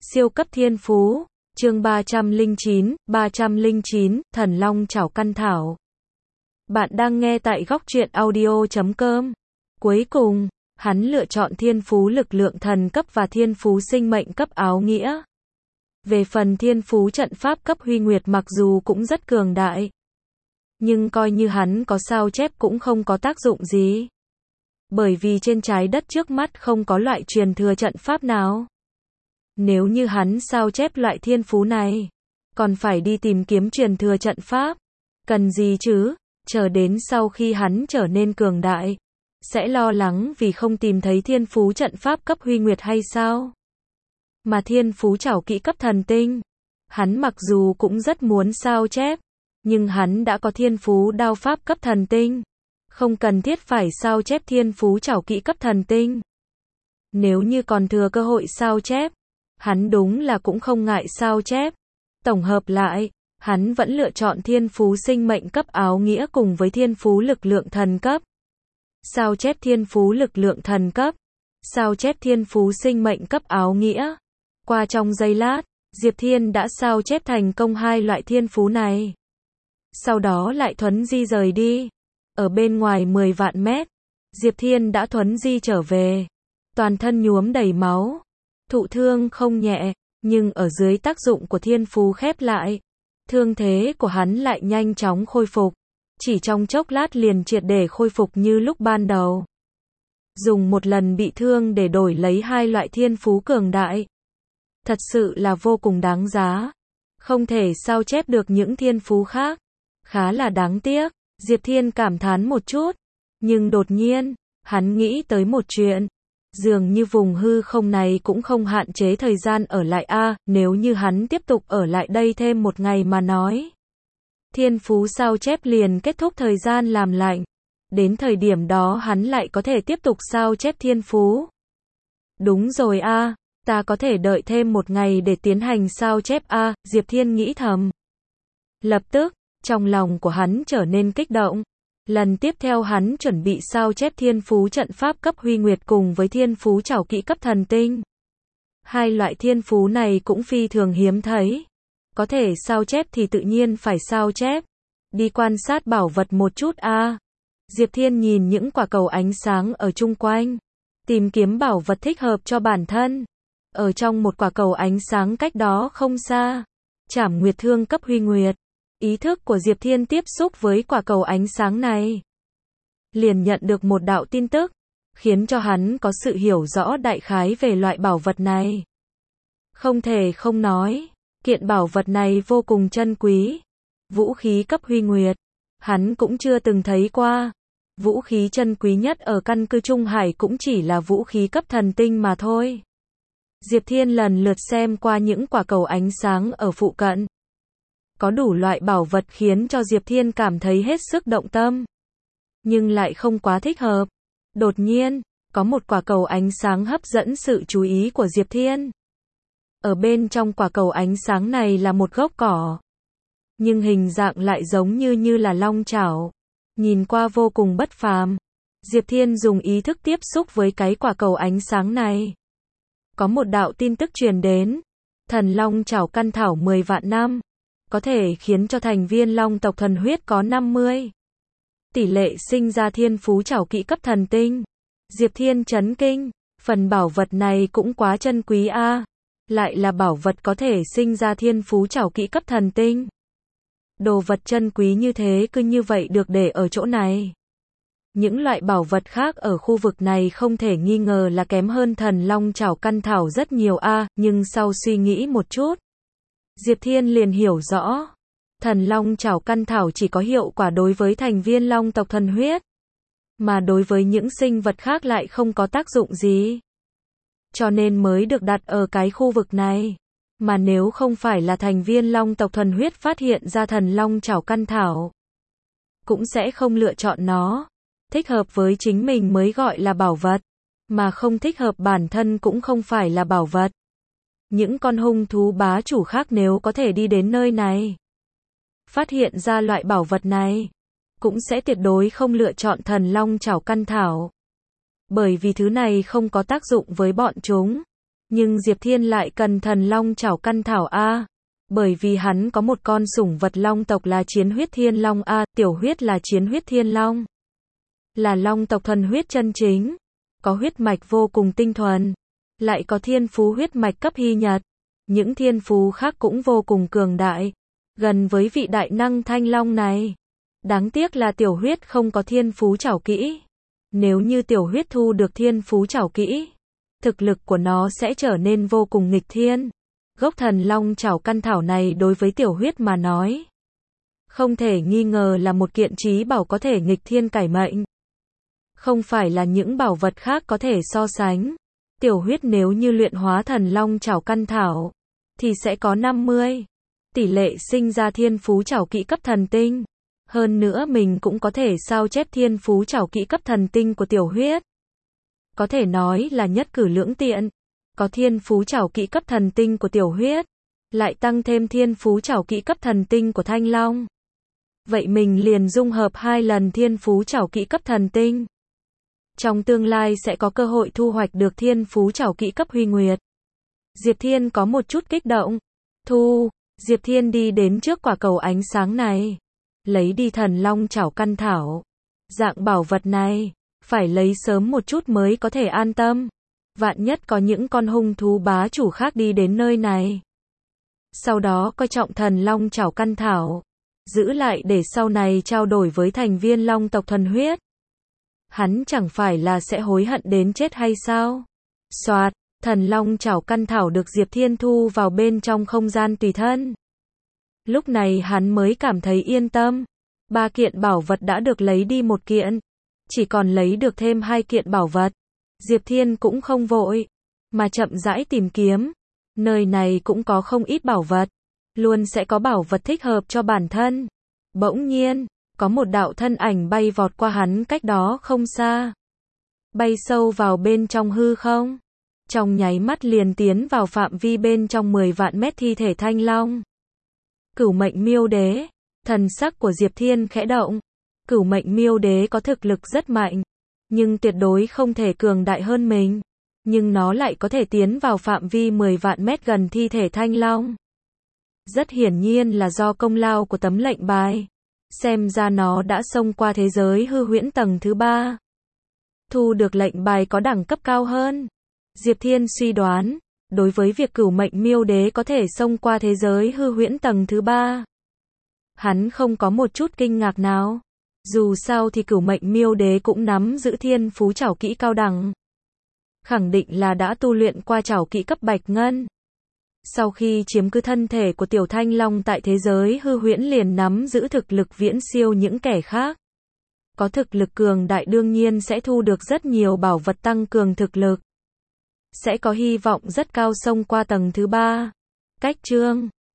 Siêu cấp thiên phú, chương 309, Thần Long Chảo Căn Thảo. Bạn đang nghe tại góc truyện audio.com. Cuối cùng, hắn lựa chọn thiên phú lực lượng thần cấp và thiên phú sinh mệnh cấp áo nghĩa. Về phần thiên phú trận pháp cấp huy nguyệt mặc dù cũng rất cường đại, nhưng coi như hắn có sao chép cũng không có tác dụng gì. Bởi vì trên trái đất trước mắt không có loại truyền thừa trận pháp nào. Nếu như hắn sao chép loại thiên phú này, còn phải đi tìm kiếm truyền thừa trận pháp. Cần gì chứ, chờ đến sau khi hắn trở nên cường đại, sẽ lo lắng vì không tìm thấy thiên phú trận pháp cấp huy nguyệt hay sao? Mà thiên phú trảo kỹ cấp thần tinh, hắn mặc dù cũng rất muốn sao chép, nhưng hắn đã có thiên phú đao pháp cấp thần tinh, không cần thiết phải sao chép thiên phú trảo kỹ cấp thần tinh. Nếu như còn thừa cơ hội sao chép, hắn đúng là cũng không ngại sao chép. Tổng hợp lại, hắn vẫn lựa chọn thiên phú sinh mệnh cấp áo nghĩa cùng với thiên phú lực lượng thần cấp. Sao chép thiên phú lực lượng thần cấp, sao chép thiên phú sinh mệnh cấp áo nghĩa. Qua trong giây lát, Diệp Thiên đã sao chép thành công hai loại thiên phú này. Sau đó lại thuấn di rời đi. Ở bên ngoài 10 vạn mét, Diệp Thiên đã thuấn di trở về. Toàn thân nhuốm đầy máu, thụ thương không nhẹ, nhưng ở dưới tác dụng của thiên phú khép lại, thương thế của hắn lại nhanh chóng khôi phục. Chỉ trong chốc lát liền triệt để khôi phục như lúc ban đầu. Dùng một lần bị thương để đổi lấy hai loại thiên phú cường đại, thật sự là vô cùng đáng giá. Không thể sao chép được những thiên phú khác, khá là đáng tiếc. Diệp Thiên cảm thán một chút, nhưng đột nhiên, hắn nghĩ tới một chuyện. Dường như vùng hư không này cũng không hạn chế thời gian ở lại a, nếu như hắn tiếp tục ở lại đây thêm một ngày mà nói. Thiên phú sao chép liền kết thúc thời gian làm lạnh. Đến thời điểm đó hắn lại có thể tiếp tục sao chép thiên phú. Đúng rồi a, ta có thể đợi thêm một ngày để tiến hành sao chép a, Diệp Thiên nghĩ thầm. Lập tức, trong lòng của hắn trở nên kích động. Lần tiếp theo hắn chuẩn bị sao chép thiên phú trận pháp cấp huy nguyệt cùng với thiên phú trảo kỹ cấp thần tinh. Hai loại thiên phú này cũng phi thường hiếm thấy. Có thể sao chép thì tự nhiên phải sao chép. Đi quan sát bảo vật một chút a. Diệp Thiên nhìn những quả cầu ánh sáng ở chung quanh, tìm kiếm bảo vật thích hợp cho bản thân. Ở trong một quả cầu ánh sáng cách đó không xa, Trảm Nguyệt Thương cấp huy nguyệt. Ý thức của Diệp Thiên tiếp xúc với quả cầu ánh sáng này, liền nhận được một đạo tin tức, khiến cho hắn có sự hiểu rõ đại khái về loại bảo vật này. Không thể không nói, kiện bảo vật này vô cùng chân quý. Vũ khí cấp huy nguyệt, hắn cũng chưa từng thấy qua. Vũ khí chân quý nhất ở căn cứ Trung Hải cũng chỉ là vũ khí cấp thần tinh mà thôi. Diệp Thiên lần lượt xem qua những quả cầu ánh sáng ở phụ cận. Có đủ loại bảo vật khiến cho Diệp Thiên cảm thấy hết sức động tâm, nhưng lại không quá thích hợp. Đột nhiên, có một quả cầu ánh sáng hấp dẫn sự chú ý của Diệp Thiên. Ở bên trong quả cầu ánh sáng này là một gốc cỏ, nhưng hình dạng lại giống như là long chảo, nhìn qua vô cùng bất phàm. Diệp Thiên dùng ý thức tiếp xúc với cái quả cầu ánh sáng này. Có một đạo tin tức truyền đến, thần long chảo căn thảo 10 vạn năm, có thể khiến cho thành viên long tộc thần huyết có 50. Tỷ lệ sinh ra thiên phú trảo kỹ cấp thần tinh. Diệp Thiên chấn kinh, phần bảo vật này cũng quá chân quý a, lại là bảo vật có thể sinh ra thiên phú trảo kỹ cấp thần tinh. Đồ vật chân quý như thế cứ như vậy được để ở chỗ này. Những loại bảo vật khác ở khu vực này không thể nghi ngờ là kém hơn thần long chảo căn thảo rất nhiều a, nhưng sau suy nghĩ một chút, Diệp Thiên liền hiểu rõ, thần long chảo căn thảo chỉ có hiệu quả đối với thành viên long tộc thần huyết, mà đối với những sinh vật khác lại không có tác dụng gì. Cho nên mới được đặt ở cái khu vực này. Mà nếu không phải là thành viên long tộc thần huyết phát hiện ra thần long chảo căn thảo, cũng sẽ không lựa chọn nó. Thích hợp với chính mình mới gọi là bảo vật, mà không thích hợp bản thân cũng không phải là bảo vật. Những con hung thú bá chủ khác nếu có thể đi đến nơi này, phát hiện ra loại bảo vật này, cũng sẽ tuyệt đối không lựa chọn thần long chảo căn thảo. Bởi vì thứ này không có tác dụng với bọn chúng. Nhưng Diệp Thiên lại cần thần long chảo căn thảo a. Bởi vì hắn có một con sủng vật long tộc là chiến huyết thiên long a, tiểu huyết là chiến huyết thiên long. Là long tộc thuần huyết chân chính, có huyết mạch vô cùng tinh thuần, lại có thiên phú huyết mạch cấp hy nhật. Những thiên phú khác cũng vô cùng cường đại, gần với vị đại năng thanh long này. Đáng tiếc là tiểu huyết không có thiên phú trảo kỹ. Nếu như tiểu huyết thu được thiên phú trảo kỹ, thực lực của nó sẽ trở nên vô cùng nghịch thiên. Gốc thần long chảo căn thảo này đối với tiểu huyết mà nói, không thể nghi ngờ là một kiện trí bảo có thể nghịch thiên cải mệnh. Không phải là những bảo vật khác có thể so sánh. Tiểu huyết nếu như luyện hóa thần long chảo căn thảo, thì sẽ có 50 tỷ lệ sinh ra thiên phú trảo kỹ cấp thần tinh. Hơn nữa mình cũng có thể sao chép thiên phú trảo kỹ cấp thần tinh của tiểu huyết. Có thể nói là nhất cử lưỡng tiện. Có thiên phú trảo kỹ cấp thần tinh của tiểu huyết, lại tăng thêm thiên phú trảo kỹ cấp thần tinh của thanh long. Vậy mình liền dung hợp 2 lần thiên phú trảo kỹ cấp thần tinh. Trong tương lai sẽ có cơ hội thu hoạch được thiên phú trảo kỹ cấp huy nguyệt. Diệp Thiên có một chút kích động. Diệp Thiên đi đến trước quả cầu ánh sáng này, lấy đi thần long chảo căn thảo. Dạng bảo vật này, phải lấy sớm một chút mới có thể an tâm. Vạn nhất có những con hung thú bá chủ khác đi đến nơi này. Sau đó coi trọng thần long chảo căn thảo, giữ lại để sau này trao đổi với thành viên long tộc thuần huyết. Hắn chẳng phải là sẽ hối hận đến chết hay sao? Soạt, thần long chảo căn thảo được Diệp Thiên thu vào bên trong không gian tùy thân. Lúc này hắn mới cảm thấy yên tâm. 3 kiện bảo vật đã được lấy đi 1 kiện, chỉ còn lấy được thêm 2 kiện bảo vật. Diệp Thiên cũng không vội, mà chậm rãi tìm kiếm. Nơi này cũng có không ít bảo vật, luôn sẽ có bảo vật thích hợp cho bản thân. Bỗng nhiên, có một đạo thân ảnh bay vọt qua hắn cách đó không xa. Bay sâu vào bên trong hư không. Trong nháy mắt liền tiến vào phạm vi bên trong 10 vạn mét thi thể thanh long. Cửu mệnh miêu đế. Thần sắc của Diệp Thiên khẽ động. Cửu mệnh miêu đế có thực lực rất mạnh, nhưng tuyệt đối không thể cường đại hơn mình. Nhưng nó lại có thể tiến vào phạm vi 10 vạn mét gần thi thể thanh long. Rất hiển nhiên là do công lao của tấm lệnh bài. Xem ra nó đã xông qua thế giới hư huyễn tầng thứ 3. Thu được lệnh bài có đẳng cấp cao hơn. Diệp Thiên suy đoán, đối với việc cửu mệnh miêu đế có thể xông qua thế giới hư huyễn tầng thứ 3, hắn không có một chút kinh ngạc nào. Dù sao thì cửu mệnh miêu đế cũng nắm giữ thiên phú trảo kỹ cao đẳng. Khẳng định là đã tu luyện qua trảo kỹ cấp bạch ngân. Sau khi chiếm cứ thân thể của tiểu thanh long tại thế giới hư huyễn liền nắm giữ thực lực viễn siêu những kẻ khác. Có thực lực cường đại đương nhiên sẽ thu được rất nhiều bảo vật tăng cường thực lực. Sẽ có hy vọng rất cao xông qua tầng thứ 3. Cách chương